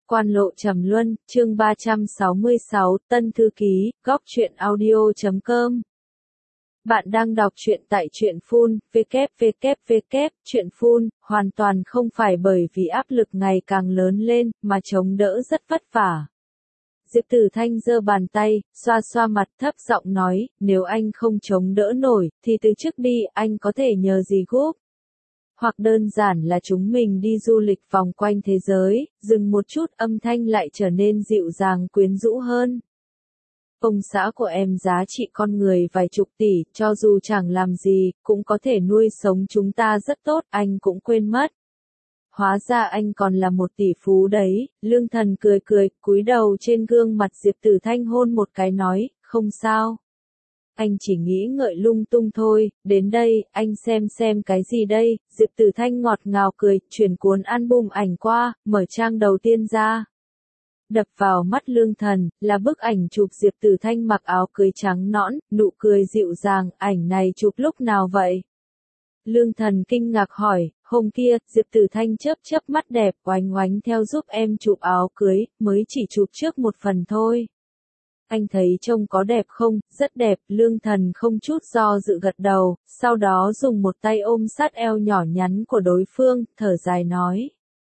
Quan lộ trầm luân, chương 366, Tân Thư Ký, Góc Truyện Audio.com. Bạn đang đọc truyện tại truyện phun, www, truyện phun, hoàn toàn không phải bởi vì áp lực ngày càng lớn lên, mà chống đỡ rất vất vả. Diệp Tử Thanh giơ bàn tay, xoa xoa mặt thấp giọng nói, nếu anh không chống đỡ nổi, thì từ trước đi, anh có thể nhờ gì giúp. Hoặc đơn giản là chúng mình đi du lịch vòng quanh thế giới, dừng một chút âm thanh lại trở nên dịu dàng quyến rũ hơn. Ông xã của em giá trị con người vài chục tỷ, cho dù chẳng làm gì, cũng có thể nuôi sống chúng ta rất tốt, anh cũng quên mất. Hóa ra anh còn là một tỷ phú đấy, Lương Thần cười cười, cúi đầu trên gương mặt Diệp Tử Thanh hôn một cái nói, không sao. Anh chỉ nghĩ ngợi lung tung thôi, đến đây, anh xem cái gì đây, Diệp Tử Thanh ngọt ngào cười, chuyển cuốn album ảnh qua, mở trang đầu tiên ra. Đập vào mắt Lương Thần, là bức ảnh chụp Diệp Tử Thanh mặc áo cưới trắng nõn, nụ cười dịu dàng, ảnh này chụp lúc nào vậy? Lương Thần kinh ngạc hỏi, hôm kia, Diệp Tử Thanh chớp mắt đẹp, oánh oánh theo giúp em chụp áo cưới, mới chỉ chụp trước một phần thôi. Anh thấy trông có đẹp không? Rất đẹp, Lương Thần không chút do dự gật đầu, sau đó dùng một tay ôm sát eo nhỏ nhắn của đối phương, thở dài nói.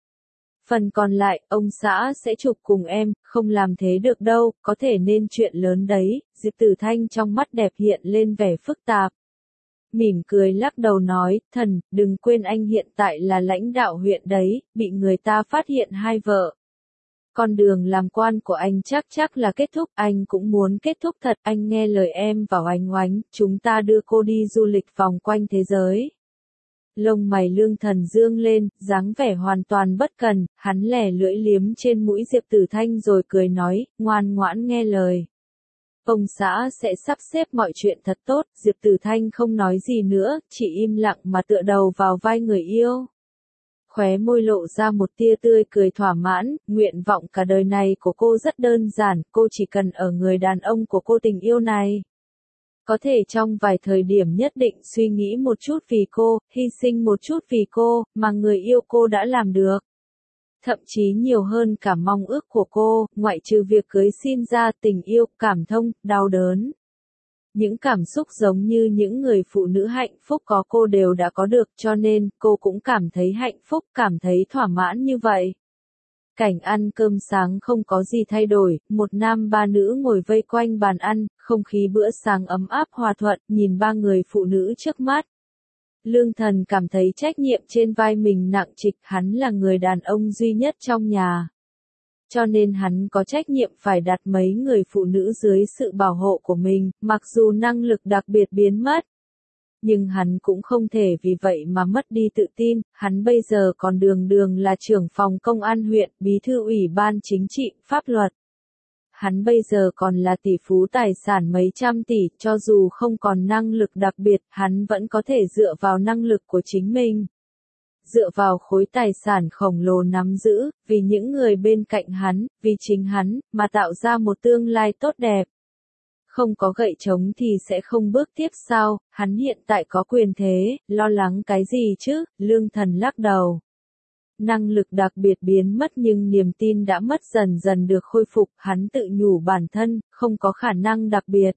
Phần còn lại, ông xã sẽ chụp cùng em, không làm thế được đâu, có thể nên chuyện lớn đấy, Diệp Tử Thanh trong mắt đẹp hiện lên vẻ phức tạp. Mỉm cười lắc đầu nói, Thần, đừng quên anh hiện tại là lãnh đạo huyện đấy, bị người ta phát hiện hai vợ. Con đường làm quan của anh chắc là kết thúc, anh cũng muốn kết thúc thật, anh nghe lời em vào Oánh Oánh, chúng ta đưa cô đi du lịch vòng quanh thế giới. Lông mày Lương Thần dương lên, dáng vẻ hoàn toàn bất cần, hắn lẻ lưỡi liếm trên mũi Diệp Tử Thanh rồi cười nói, ngoan ngoãn nghe lời. Ông xã sẽ sắp xếp mọi chuyện thật tốt, Diệp Tử Thanh không nói gì nữa, chỉ im lặng mà tựa đầu vào vai người yêu. Khóe môi lộ ra một tia tươi cười thỏa mãn, nguyện vọng cả đời này của cô rất đơn giản, cô chỉ cần ở người đàn ông của cô tình yêu này. Có thể trong vài thời điểm nhất định suy nghĩ một chút vì cô, hy sinh một chút vì cô, mà người yêu cô đã làm được. Thậm chí nhiều hơn cả mong ước của cô, ngoại trừ việc cưới xin ra tình yêu, cảm thông, đau đớn. Những cảm xúc giống như những người phụ nữ hạnh phúc có cô đều đã có được cho nên cô cũng cảm thấy hạnh phúc, cảm thấy thỏa mãn như vậy. Cảnh ăn cơm sáng không có gì thay đổi, một nam ba nữ ngồi vây quanh bàn ăn, không khí bữa sáng ấm áp hòa thuận, nhìn ba người phụ nữ trước mắt. Lương Thần cảm thấy trách nhiệm trên vai mình nặng trịch, hắn là người đàn ông duy nhất trong nhà. Cho nên hắn có trách nhiệm phải đặt mấy người phụ nữ dưới sự bảo hộ của mình, mặc dù năng lực đặc biệt biến mất. Nhưng hắn cũng không thể vì vậy mà mất đi tự tin, hắn bây giờ còn đường là trưởng phòng công an huyện, bí thư ủy ban chính trị, pháp luật. Hắn bây giờ còn là tỷ phú tài sản mấy trăm tỷ, cho dù không còn năng lực đặc biệt, hắn vẫn có thể dựa vào năng lực của chính mình. Dựa vào khối tài sản khổng lồ nắm giữ, vì những người bên cạnh hắn, vì chính hắn, mà tạo ra một tương lai tốt đẹp. Không có gậy trống thì sẽ không bước tiếp sao, hắn hiện tại có quyền thế, lo lắng cái gì chứ, Lương Thần lắc đầu. Năng lực đặc biệt biến mất nhưng niềm tin đã mất dần được khôi phục, hắn tự nhủ bản thân, không có khả năng đặc biệt.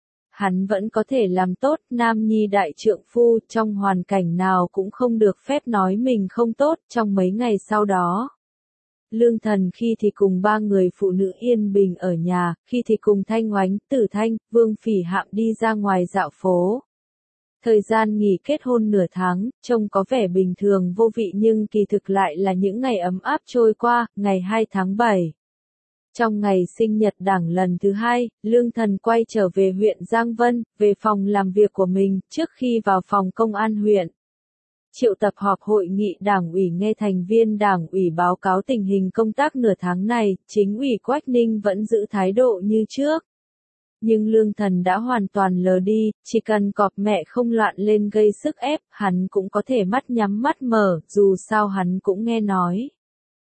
Hắn vẫn có thể làm tốt, nam nhi đại trượng phu, trong hoàn cảnh nào cũng không được phép nói mình không tốt, trong mấy ngày sau đó. Lương Thần khi thì cùng ba người phụ nữ yên bình ở nhà, khi thì cùng Thanh Oánh, Tử Thanh, Vương Phỉ Hạm đi ra ngoài dạo phố. Thời gian nghỉ kết hôn nửa tháng, trông có vẻ bình thường vô vị nhưng kỳ thực lại là những ngày ấm áp trôi qua, ngày 2 tháng 7. Trong ngày sinh nhật Đảng lần thứ 2, Lương Thần quay trở về huyện Giang Vân, về phòng làm việc của mình, trước khi vào phòng công an huyện. Triệu tập họp hội nghị Đảng ủy nghe thành viên Đảng ủy báo cáo tình hình công tác nửa tháng này, chính ủy Quách Ninh vẫn giữ thái độ như trước. Nhưng Lương Thần đã hoàn toàn lờ đi, chỉ cần cọp mẹ không loạn lên gây sức ép, hắn cũng có thể mắt nhắm mắt mở, dù sao hắn cũng nghe nói.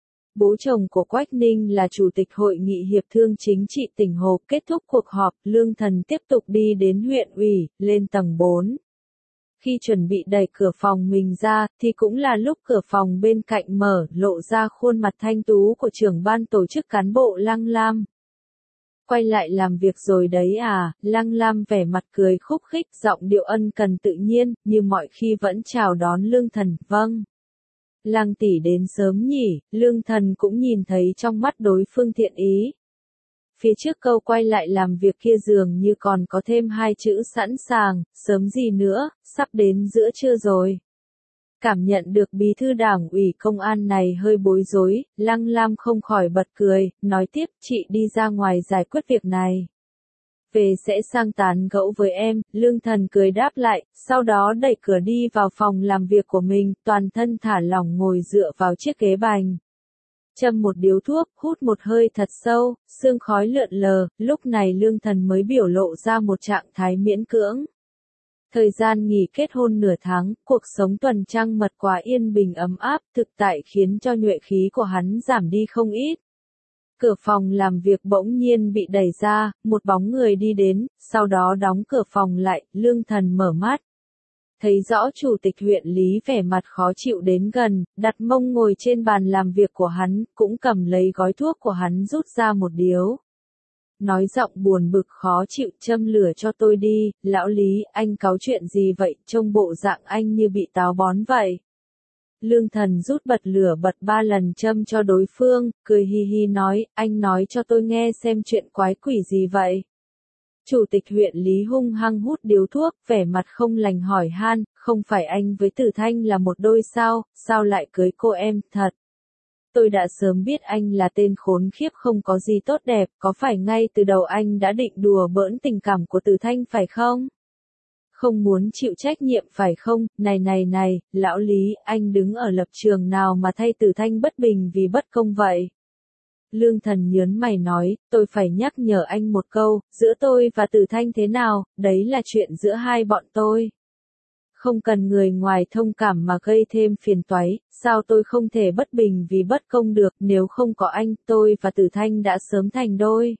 Bố chồng của Quách Ninh là chủ tịch hội nghị hiệp thương chính trị tỉnh Hồ, kết thúc cuộc họp, Lương Thần tiếp tục đi đến huyện ủy, lên tầng 4. Khi chuẩn bị đẩy cửa phòng mình ra, thì cũng là lúc cửa phòng bên cạnh mở, lộ ra khuôn mặt thanh tú của trưởng ban tổ chức cán bộ Lăng Lam. Quay lại làm việc rồi đấy à, Lăng Lam vẻ mặt cười khúc khích, giọng điệu ân cần tự nhiên, như mọi khi vẫn chào đón Lương Thần, vâng. Lăng tỷ đến sớm nhỉ, Lương Thần cũng nhìn thấy trong mắt đối phương thiện ý. Phía trước câu quay lại làm việc kia dường như còn có thêm hai chữ sẵn sàng, sớm gì nữa, sắp đến giữa trưa rồi. Cảm nhận được bí thư đảng ủy công an này hơi bối rối, Lăng Lam không khỏi bật cười, nói tiếp, chị đi ra ngoài giải quyết việc này. Về sẽ sang tán gẫu với em, Lương Thần cười đáp lại, sau đó đẩy cửa đi vào phòng làm việc của mình, toàn thân thả lỏng ngồi dựa vào chiếc ghế bành. Châm một điếu thuốc, hút một hơi thật sâu, sương khói lượn lờ, lúc này Lương Thần mới biểu lộ ra một trạng thái miễn cưỡng. Thời gian nghỉ kết hôn nửa tháng, cuộc sống tuần trăng mật quá yên bình ấm áp, thực tại khiến cho nhuệ khí của hắn giảm đi không ít. Cửa phòng làm việc bỗng nhiên bị đẩy ra, một bóng người đi đến, sau đó đóng cửa phòng lại, Lương Thần mở mắt. Thấy rõ chủ tịch huyện Lý vẻ mặt khó chịu đến gần, đặt mông ngồi trên bàn làm việc của hắn, cũng cầm lấy gói thuốc của hắn rút ra một điếu. Nói giọng buồn bực khó chịu, châm lửa cho tôi đi, lão Lý, anh cáu chuyện gì vậy, trông bộ dạng anh như bị táo bón vậy. Lương Thần rút bật lửa bật 3 lần châm cho đối phương, cười hi hi nói, anh nói cho tôi nghe xem chuyện quái quỷ gì vậy. Chủ tịch huyện Lý hung hăng hút điếu thuốc, vẻ mặt không lành hỏi han, không phải anh với Tử Thanh là một đôi sao lại cưới cô em, thật. Tôi đã sớm biết anh là tên khốn khiếp không có gì tốt đẹp, có phải ngay từ đầu anh đã định đùa bỡn tình cảm của Tử Thanh phải không? Không muốn chịu trách nhiệm phải không? Này, lão Lý, anh đứng ở lập trường nào mà thay Tử Thanh bất bình vì bất công vậy? Lương Thần nhớn mày nói, tôi phải nhắc nhở anh một câu, giữa tôi và Tử Thanh thế nào, đấy là chuyện giữa hai bọn tôi. Không cần người ngoài thông cảm mà gây thêm phiền toái, sao tôi không thể bất bình vì bất công được, nếu không có anh, tôi và Tử Thanh đã sớm thành đôi.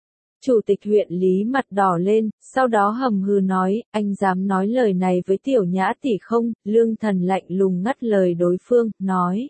Chủ tịch huyện Lý mặt đỏ lên, sau đó hầm hừ nói, anh dám nói lời này với tiểu nhã tỷ không? Lương Thần lạnh lùng ngắt lời đối phương, nói.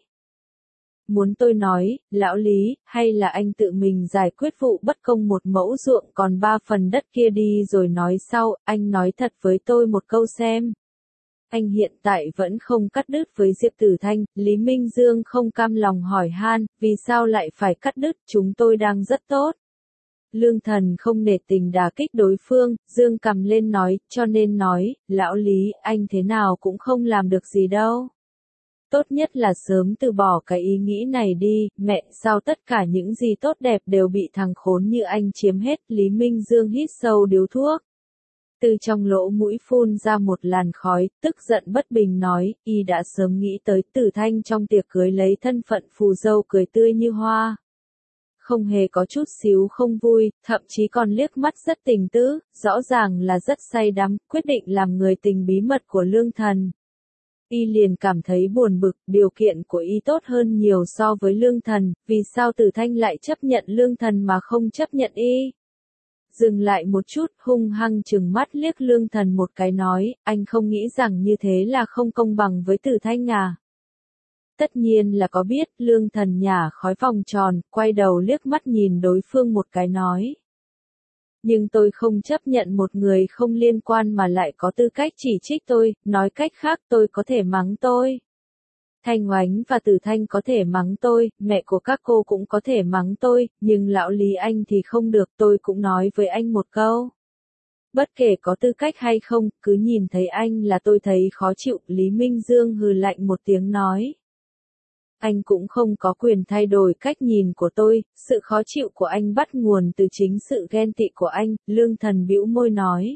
Muốn tôi nói, lão Lý, hay là anh tự mình giải quyết vụ bất công một mẫu ruộng còn 3 phần đất kia đi rồi nói sau, anh nói thật với tôi một câu xem. Anh hiện tại vẫn không cắt đứt với Diệp Tử Thanh, Lý Minh Dương không cam lòng hỏi han, vì sao lại phải cắt đứt, chúng tôi đang rất tốt. Lương Thần không nể tình đả kích đối phương, dương cầm lên nói, cho nên nói, lão Lý, anh thế nào cũng không làm được gì đâu. Tốt nhất là sớm từ bỏ cái ý nghĩ này đi, mẹ, sao tất cả những gì tốt đẹp đều bị thằng khốn như anh chiếm hết, Lý Minh Dương hít sâu điếu thuốc. Từ trong lỗ mũi phun ra một làn khói, tức giận bất bình nói, y đã sớm nghĩ tới Tử Thanh trong tiệc cưới lấy thân phận phù dâu cười tươi như hoa. Không hề có chút xíu không vui, thậm chí còn liếc mắt rất tình tứ, rõ ràng là rất say đắm, quyết định làm người tình bí mật của Lương Thần. Y liền cảm thấy buồn bực, điều kiện của y tốt hơn nhiều so với Lương Thần, vì sao Tử Thanh lại chấp nhận Lương Thần mà không chấp nhận y? Dừng lại một chút, hung hăng trừng mắt liếc Lương Thần một cái nói, anh không nghĩ rằng như thế là không công bằng với Tử Thanh à? Tất nhiên là có biết, Lương Thần nhả khói vòng tròn, quay đầu liếc mắt nhìn đối phương một cái nói. Nhưng tôi không chấp nhận một người không liên quan mà lại có tư cách chỉ trích tôi, nói cách khác tôi có thể mắng tôi. Thanh Oánh và Tử Thanh có thể mắng tôi, mẹ của các cô cũng có thể mắng tôi, nhưng lão Lý anh thì không được, tôi cũng nói với anh một câu. Bất kể có tư cách hay không, cứ nhìn thấy anh là tôi thấy khó chịu, Lý Minh Dương hừ lạnh một tiếng nói. Anh cũng không có quyền thay đổi cách nhìn của tôi, sự khó chịu của anh bắt nguồn từ chính sự ghen tị của anh, Lương Thần bĩu môi nói.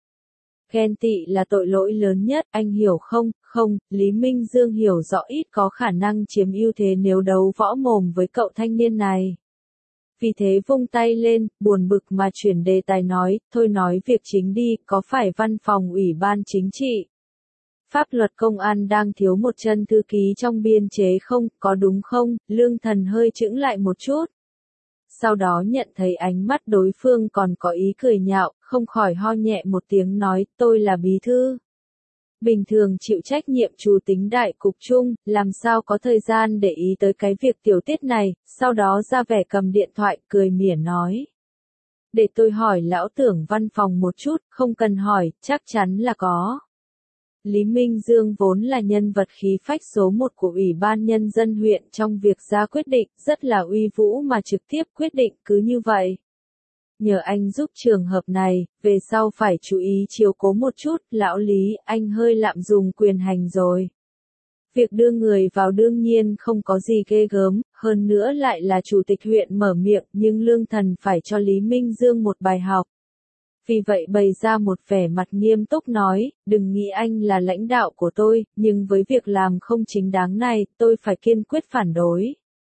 Ghen tị là tội lỗi lớn nhất, anh hiểu không? Không, Lý Minh Dương hiểu rõ ít có khả năng chiếm ưu thế nếu đấu võ mồm với cậu thanh niên này. Vì thế vung tay lên, buồn bực mà chuyển đề tài nói, thôi nói việc chính đi, có phải văn phòng ủy ban chính trị? Pháp luật công an đang thiếu một chân thư ký trong biên chế không, có đúng không? Lương Thần hơi chững lại một chút. Sau đó nhận thấy ánh mắt đối phương còn có ý cười nhạo, không khỏi ho nhẹ một tiếng nói, tôi là bí thư. Bình thường chịu trách nhiệm chủ tính đại cục chung, làm sao có thời gian để ý tới cái việc tiểu tiết này, sau đó ra vẻ cầm điện thoại, cười mỉa nói. Để tôi hỏi lão tưởng văn phòng một chút, không cần hỏi, chắc chắn là có. Lý Minh Dương vốn là nhân vật khí phách số 1 của Ủy ban Nhân dân huyện trong việc ra quyết định, rất là uy vũ mà trực tiếp quyết định cứ như vậy. Nhờ anh giúp trường hợp này, về sau phải chú ý chiếu cố một chút, lão Lý, anh hơi lạm dụng quyền hành rồi. Việc đưa người vào đương nhiên không có gì ghê gớm, hơn nữa lại là chủ tịch huyện mở miệng, nhưng Lương Thần phải cho Lý Minh Dương một bài học. Vì vậy bày ra một vẻ mặt nghiêm túc nói, đừng nghĩ anh là lãnh đạo của tôi, nhưng với việc làm không chính đáng này, tôi phải kiên quyết phản đối.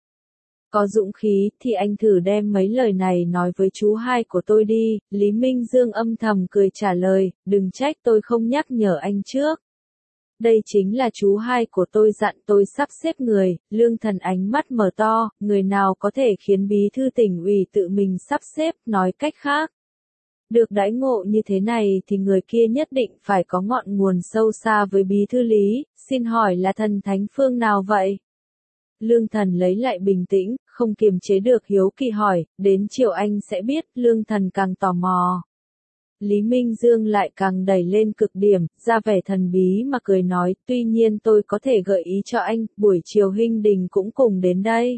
Có dũng khí thì anh thử đem mấy lời này nói với chú hai của tôi đi, Lý Minh Dương âm thầm cười trả lời, đừng trách tôi không nhắc nhở anh trước. Đây chính là chú hai của tôi dặn tôi sắp xếp người, Lương Thần ánh mắt mở to, người nào có thể khiến bí thư tỉnh ủy tự mình sắp xếp, nói cách khác. Được đãi ngộ như thế này thì người kia nhất định phải có ngọn nguồn sâu xa với bí thư Lý, xin hỏi là thần thánh phương nào vậy? Lương Thần lấy lại bình tĩnh, không kiềm chế được hiếu kỳ hỏi, đến chiều anh sẽ biết, Lương Thần càng tò mò. Lý Minh Dương lại càng đẩy lên cực điểm, ra vẻ thần bí mà cười nói, tuy nhiên tôi có thể gợi ý cho anh, buổi chiều Hinh Đình cũng cùng đến đây.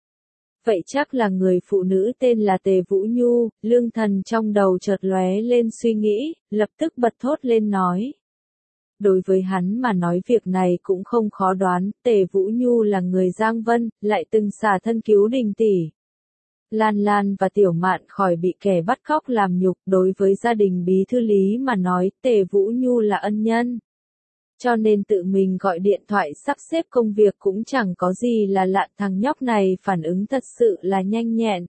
Vậy chắc là người phụ nữ tên là Tề Vũ Nhu, Lương Thần trong đầu chợt lóe lên suy nghĩ, lập tức bật thốt lên nói. Đối với hắn mà nói việc này cũng không khó đoán, Tề Vũ Nhu là người Giang Vân, lại từng xả thân cứu Đình tỷ. Lan Lan và Tiểu Mạn khỏi bị kẻ bắt cóc làm nhục, đối với gia đình bí thư Lý mà nói, Tề Vũ Nhu là ân nhân. Cho nên tự mình gọi điện thoại sắp xếp công việc cũng chẳng có gì là lạ, thằng nhóc này phản ứng thật sự là nhanh nhẹn.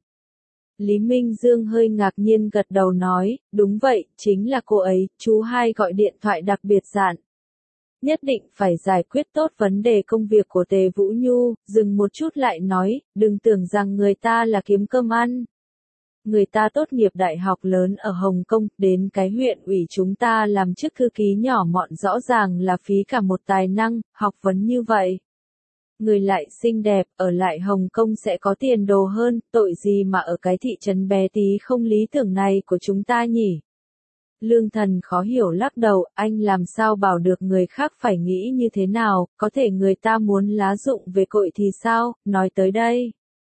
Lý Minh Dương hơi ngạc nhiên gật đầu nói, đúng vậy, chính là cô ấy, chú hai gọi điện thoại đặc biệt dặn. Nhất định phải giải quyết tốt vấn đề công việc của Tề Vũ Nhu, dừng một chút lại nói, đừng tưởng rằng người ta là kiếm cơm ăn. Người ta tốt nghiệp đại học lớn ở Hồng Kông, đến cái huyện ủy chúng ta làm chức thư ký nhỏ mọn rõ ràng là phí cả một tài năng, học vấn như vậy. Người lại xinh đẹp, ở lại Hồng Kông sẽ có tiền đồ hơn, tội gì mà ở cái thị trấn bé tí không lý tưởng này của chúng ta nhỉ? Lương Thần khó hiểu lắc đầu, anh làm sao bảo được người khác phải nghĩ như thế nào, có thể người ta muốn lá dụng về cội thì sao, nói tới đây.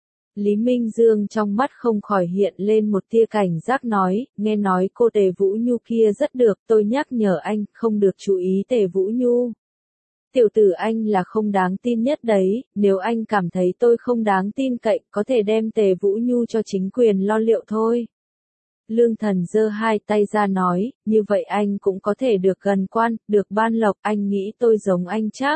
Lý Minh Dương trong mắt không khỏi hiện lên một tia cảnh giác nói, nghe nói cô Tề Vũ Nhu kia rất được, tôi nhắc nhở anh, không được chú ý Tề Vũ Nhu. Tiểu tử anh là không đáng tin nhất đấy, nếu anh cảm thấy tôi không đáng tin cậy, có thể đem Tề Vũ Nhu cho chính quyền lo liệu thôi. Lương Thần giơ hai tay ra nói, như vậy anh cũng có thể được gần quan, được ban lộc, anh nghĩ tôi giống anh chắc.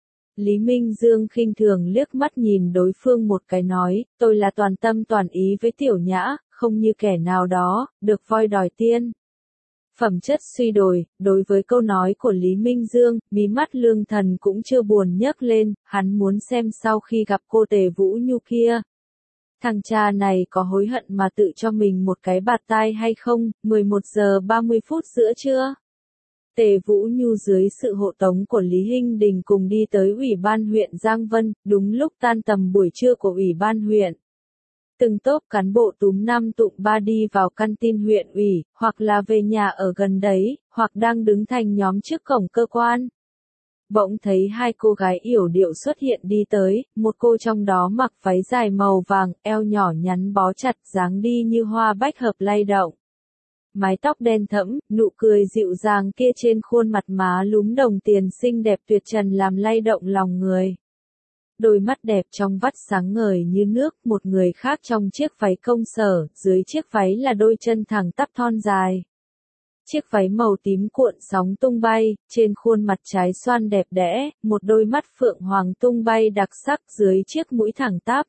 Lý Minh Dương khinh thường liếc mắt nhìn đối phương một cái nói, tôi là toàn tâm toàn ý với Tiểu Nhã, không như kẻ nào đó, được voi đòi tiên. Phẩm chất suy đồi, đối với câu nói của Lý Minh Dương, mí mắt Lương Thần cũng chưa buồn nhấc lên, hắn muốn xem sau khi gặp cô Tề Vũ Nhu kia. Thằng cha này có hối hận mà tự cho mình một cái bạt tai hay không, 11 giờ 30 phút giữa trưa. Tề Vũ Nhu dưới sự hộ tống của Lý Hinh Đình cùng đi tới Ủy ban huyện Giang Vân, đúng lúc tan tầm buổi trưa của Ủy ban huyện. Từng tốp cán bộ túm 5 tụm 3 đi vào căn tin huyện ủy, hoặc là về nhà ở gần đấy, hoặc đang đứng thành nhóm trước cổng cơ quan. Bỗng thấy hai cô gái yểu điệu xuất hiện đi tới, một cô trong đó mặc váy dài màu vàng, eo nhỏ nhắn bó chặt, dáng đi như hoa bách hợp lay động. Mái tóc đen thẫm, nụ cười dịu dàng kia trên khuôn mặt má lúm đồng tiền xinh đẹp tuyệt trần làm lay động lòng người. Đôi mắt đẹp trong vắt sáng ngời như nước, một người khác trong chiếc váy công sở, dưới chiếc váy là đôi chân thẳng tắp thon dài. Chiếc váy màu tím cuộn sóng tung bay, trên khuôn mặt trái xoan đẹp đẽ, một đôi mắt phượng hoàng tung bay đặc sắc dưới chiếc mũi thẳng tắp.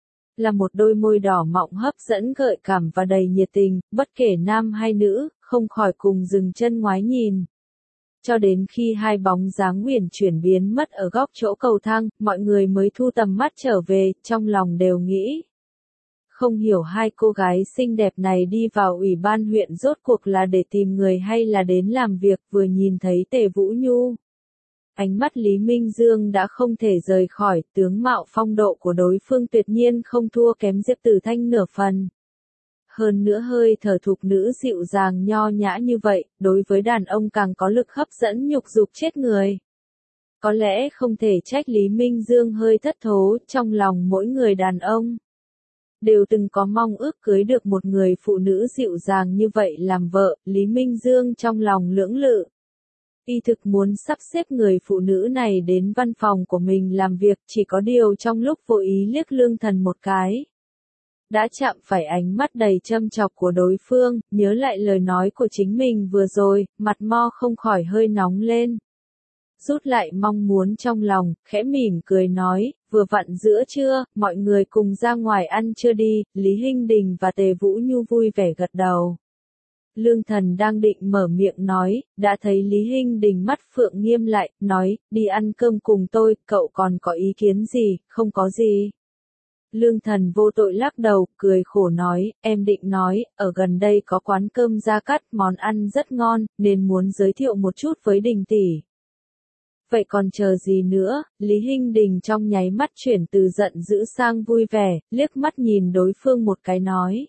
Là một đôi môi đỏ mọng hấp dẫn gợi cảm và đầy nhiệt tình, bất kể nam hay nữ, không khỏi cùng dừng chân ngoái nhìn. Cho đến khi hai bóng dáng uyển chuyển biến mất ở góc chỗ cầu thang, mọi người mới thu tầm mắt trở về, trong lòng đều nghĩ. Không hiểu hai cô gái xinh đẹp này đi vào ủy ban huyện rốt cuộc là để tìm người hay là đến làm việc, vừa nhìn thấy Tề Vũ Nhu. Ánh mắt Lý Minh Dương đã không thể rời khỏi, tướng mạo phong độ của đối phương tuyệt nhiên không thua kém Diệp Tử Thanh nửa phần. Hơn nữa hơi thở thục nữ dịu dàng nho nhã như vậy, đối với đàn ông càng có lực hấp dẫn nhục dục chết người. Có lẽ không thể trách Lý Minh Dương hơi thất thố, trong lòng mỗi người đàn ông đều từng có mong ước cưới được một người phụ nữ dịu dàng như vậy làm vợ, Lý Minh Dương trong lòng lưỡng lự. Y thực muốn sắp xếp người phụ nữ này đến văn phòng của mình làm việc, chỉ có điều trong lúc vô ý liếc Lương Thần một cái, đã chạm phải ánh mắt đầy châm chọc của đối phương, nhớ lại lời nói của chính mình vừa rồi, mặt mo không khỏi hơi nóng lên. Rút lại mong muốn trong lòng, khẽ mỉm cười nói, vừa vặn giữa trưa, mọi người cùng ra ngoài ăn trưa đi, Lý Hinh Đình và Tề Vũ Nhu vui vẻ gật đầu. Lương Thần đang định mở miệng nói, đã thấy Lý Hinh Đình mắt phượng nghiêm lại, nói, đi ăn cơm cùng tôi, cậu còn có ý kiến gì, không có gì. Lương Thần vô tội lắc đầu, cười khổ nói, em định nói, ở gần đây có quán cơm Gia Cát, món ăn rất ngon, nên muốn giới thiệu một chút với Đình tỷ. Vậy còn chờ gì nữa, Lý Hinh Đình trong nháy mắt chuyển từ giận dữ sang vui vẻ, liếc mắt nhìn đối phương một cái nói.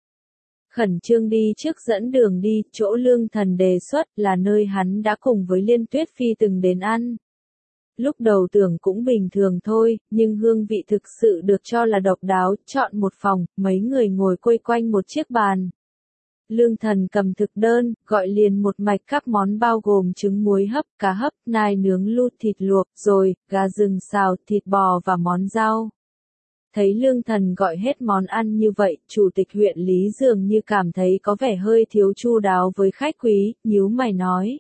Khẩn trương đi trước dẫn đường đi, chỗ Lương Thần đề xuất là nơi hắn đã cùng với Liên Tuyết Phi từng đến ăn. Lúc đầu tưởng cũng bình thường thôi, nhưng hương vị thực sự được cho là độc đáo, chọn một phòng, mấy người ngồi quây quanh một chiếc bàn. Lương Thần cầm thực đơn, gọi liền một mạch các món bao gồm trứng muối hấp, cá hấp, nai nướng lut thịt luộc, rồi, gà rừng xào, thịt bò và món rau. Thấy Lương Thần gọi hết món ăn như vậy, chủ tịch huyện Lý dường như cảm thấy có vẻ hơi thiếu chu đáo với khách quý, nhíu mày nói.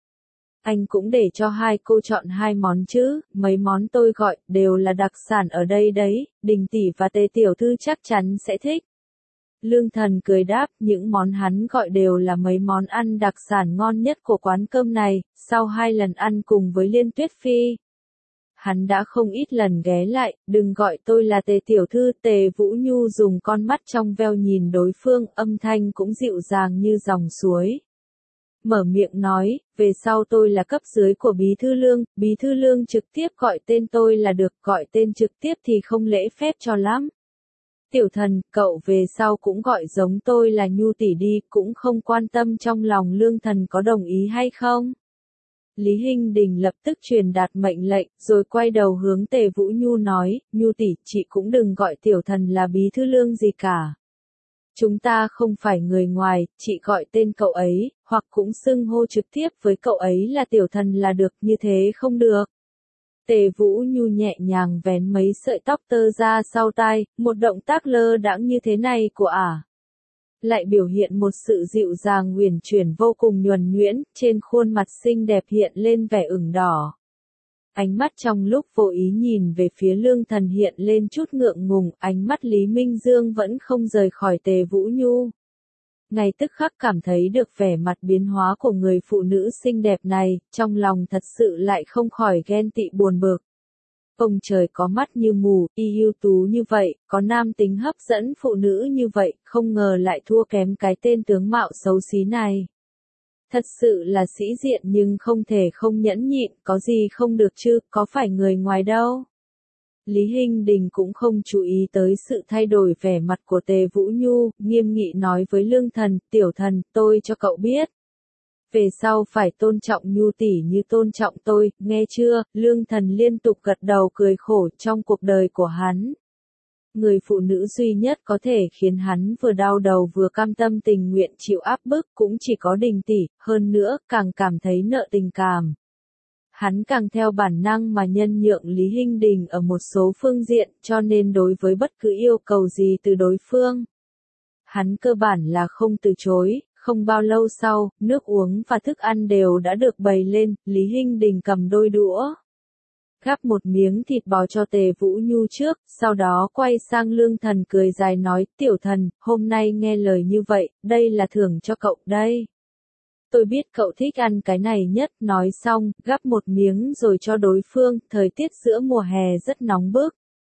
Anh cũng để cho hai cô chọn hai món chứ, mấy món tôi gọi, đều là đặc sản ở đây đấy, Đình tỷ và Tề tiểu thư chắc chắn sẽ thích. Lương Thần cười đáp, những món hắn gọi đều là mấy món ăn đặc sản ngon nhất của quán cơm này, sau 2 lần ăn cùng với Liên Tuyết Phi. Hắn đã không ít lần ghé lại, đừng gọi tôi là Tề tiểu thư, Tề Vũ Nhu dùng con mắt trong veo nhìn đối phương, âm thanh cũng dịu dàng như dòng suối. Mở miệng nói, về sau tôi là cấp dưới của Bí thư Lương trực tiếp gọi tên tôi là được, gọi tên trực tiếp thì không lễ phép cho lắm. Tiểu Thần, cậu về sau cũng gọi giống tôi là Nhu tỷ đi, cũng không quan tâm trong lòng Lương Thần có đồng ý hay không. Lý Hinh Đình lập tức truyền đạt mệnh lệnh, rồi quay đầu hướng Tề Vũ Nhu nói, Nhu tỷ, chị cũng đừng gọi Tiểu Thần là Bí thư Lương gì cả. Chúng ta không phải người ngoài, chị gọi tên cậu ấy, hoặc cũng xưng hô trực tiếp với cậu ấy là Tiểu Thần là được, như thế không được. Tề Vũ Nhu nhẹ nhàng vén mấy sợi tóc tơ ra sau tai, một động tác lơ đãng như thế này của lại biểu hiện một sự dịu dàng uyển chuyển vô cùng nhuần nhuyễn, trên khuôn mặt xinh đẹp hiện lên vẻ ửng đỏ. Ánh mắt trong lúc vô ý nhìn về phía Lương Thần hiện lên chút ngượng ngùng, ánh mắt Lý Minh Dương vẫn không rời khỏi Tề Vũ Nhu. Ngay tức khắc cảm thấy được vẻ mặt biến hóa của người phụ nữ xinh đẹp này, trong lòng thật sự lại không khỏi ghen tị buồn bực. Ông trời có mắt như mù, y ưu tú như vậy, có nam tính hấp dẫn phụ nữ như vậy, không ngờ lại thua kém cái tên tướng mạo xấu xí này. Thật sự là sĩ diện nhưng không thể không nhẫn nhịn, có gì không được chứ, có phải người ngoài đâu. Lý Hinh Đình cũng không chú ý tới sự thay đổi vẻ mặt của Tề Vũ Nhu, nghiêm nghị nói với Lương Thần, Tiểu Thần, tôi cho cậu biết. Về sau phải tôn trọng Nhu tỷ như tôn trọng tôi, nghe chưa? Lương Thần liên tục gật đầu cười khổ trong cuộc đời của hắn. Người phụ nữ duy nhất có thể khiến hắn vừa đau đầu vừa cam tâm tình nguyện chịu áp bức cũng chỉ có Đình tỷ, hơn nữa, càng cảm thấy nợ tình cảm. Hắn càng theo bản năng mà nhân nhượng Lý Hinh Đình ở một số phương diện, cho nên đối với bất cứ yêu cầu gì từ đối phương, hắn cơ bản là không từ chối. Không bao lâu sau, nước uống và thức ăn đều đã được bày lên, Lý Hinh Đình cầm đôi đũa, gắp một miếng thịt bò cho Tề Vũ Nhu trước, sau đó quay sang Lương Thần cười dài nói, Tiểu Thần, hôm nay nghe lời như vậy, đây là thưởng cho cậu đây. Tôi biết cậu thích ăn cái này nhất, nói xong, gắp một miếng rồi cho đối phương, thời tiết giữa mùa hè rất nóng bức.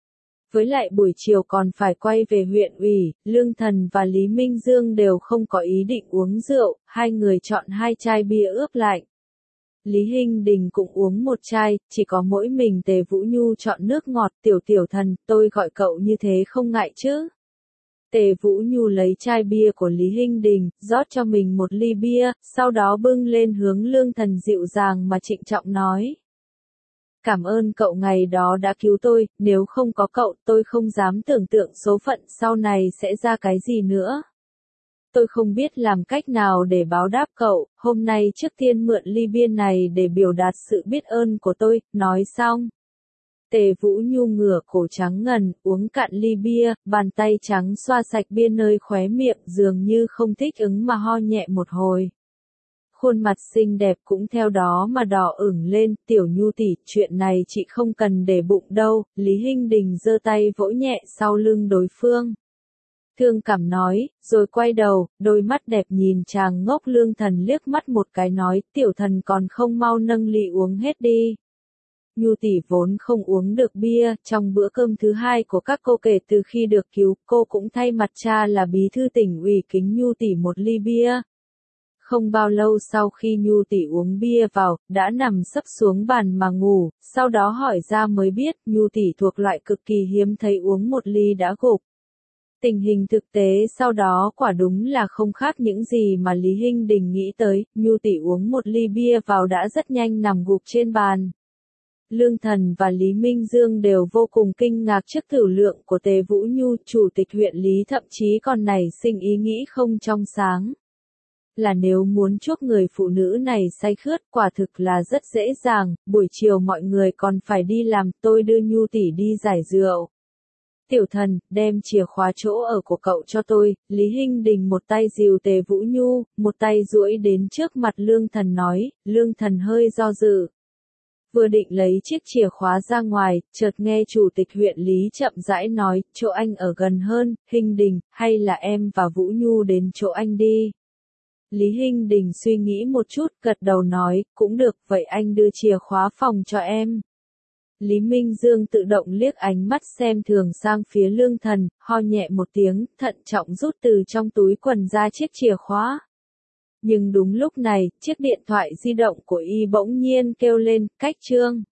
Với lại buổi chiều còn phải quay về huyện ủy, Lương Thần và Lý Minh Dương đều không có ý định uống rượu, hai người chọn 2 chai bia ướp lạnh. Lý Hinh Đình cũng uống 1 chai, chỉ có mỗi mình Tề Vũ Nhu chọn nước ngọt. Tiểu thần, tôi gọi cậu như thế không ngại chứ? Tề Vũ Nhu lấy chai bia của Lý Hinh Đình, rót cho mình 1 ly bia, sau đó bưng lên hướng Lương Thần dịu dàng mà trịnh trọng nói. Cảm ơn cậu ngày đó đã cứu tôi, nếu không có cậu tôi không dám tưởng tượng số phận sau này sẽ ra cái gì nữa. Tôi không biết làm cách nào để báo đáp cậu, hôm nay trước tiên mượn ly bia này để biểu đạt sự biết ơn của tôi, nói xong. Tề Vũ Nhu ngửa cổ trắng ngần, uống cạn ly bia, bàn tay trắng xoa sạch bia nơi khóe miệng dường như không thích ứng mà ho nhẹ một hồi. Khuôn mặt xinh đẹp cũng theo đó mà đỏ ửng lên, Tiểu Nhu tỷ, chuyện này chị không cần để bụng đâu, Lý Hinh Đình giơ tay vỗ nhẹ sau lưng đối phương. Thương cảm nói, rồi quay đầu, đôi mắt đẹp nhìn chàng ngốc Lương Thần liếc mắt một cái nói, tiểu thần còn không mau nâng ly uống hết đi. Nhu tỷ vốn không uống được bia, trong bữa cơm thứ 2 của các cô kể từ khi được cứu, cô cũng thay mặt cha là bí thư tỉnh ủy kính Nhu tỷ 1 ly bia. Không bao lâu sau khi Nhu tỷ uống bia vào, đã nằm sấp xuống bàn mà ngủ, sau đó hỏi ra mới biết, Nhu tỷ thuộc loại cực kỳ hiếm thấy uống 1 ly đã gục. Tình hình thực tế sau đó quả đúng là không khác những gì mà Lý Hinh Đình nghĩ tới, Nhu tỷ uống 1 ly bia vào đã rất nhanh nằm gục trên bàn. Lương Thần và Lý Minh Dương đều vô cùng kinh ngạc trước thử lượng của Tề Vũ Nhu, chủ tịch huyện Lý thậm chí còn nảy sinh ý nghĩ không trong sáng. Là nếu muốn chuốc người phụ nữ này say khướt quả thực là rất dễ dàng, buổi chiều mọi người còn phải đi làm, tôi đưa Nhu tỷ đi giải rượu. Tiểu thần, đem chìa khóa chỗ ở của cậu cho tôi, Lý Hinh Đình một tay dìu Tề Vũ Nhu, một tay duỗi đến trước mặt Lương Thần nói, Lương Thần hơi do dự. Vừa định lấy chiếc chìa khóa ra ngoài, chợt nghe chủ tịch huyện Lý chậm rãi nói, chỗ anh ở gần hơn, Hinh Đình, hay là em và Vũ Nhu đến chỗ anh đi. Lý Hinh Đình suy nghĩ một chút, gật đầu nói, cũng được, vậy anh đưa chìa khóa phòng cho em. Lý Minh Dương tự động liếc ánh mắt xem thường sang phía Lương Thần, ho nhẹ một tiếng, thận trọng rút từ trong túi quần ra chiếc chìa khóa. Nhưng đúng lúc này, chiếc điện thoại di động của y bỗng nhiên kêu lên, cách chương.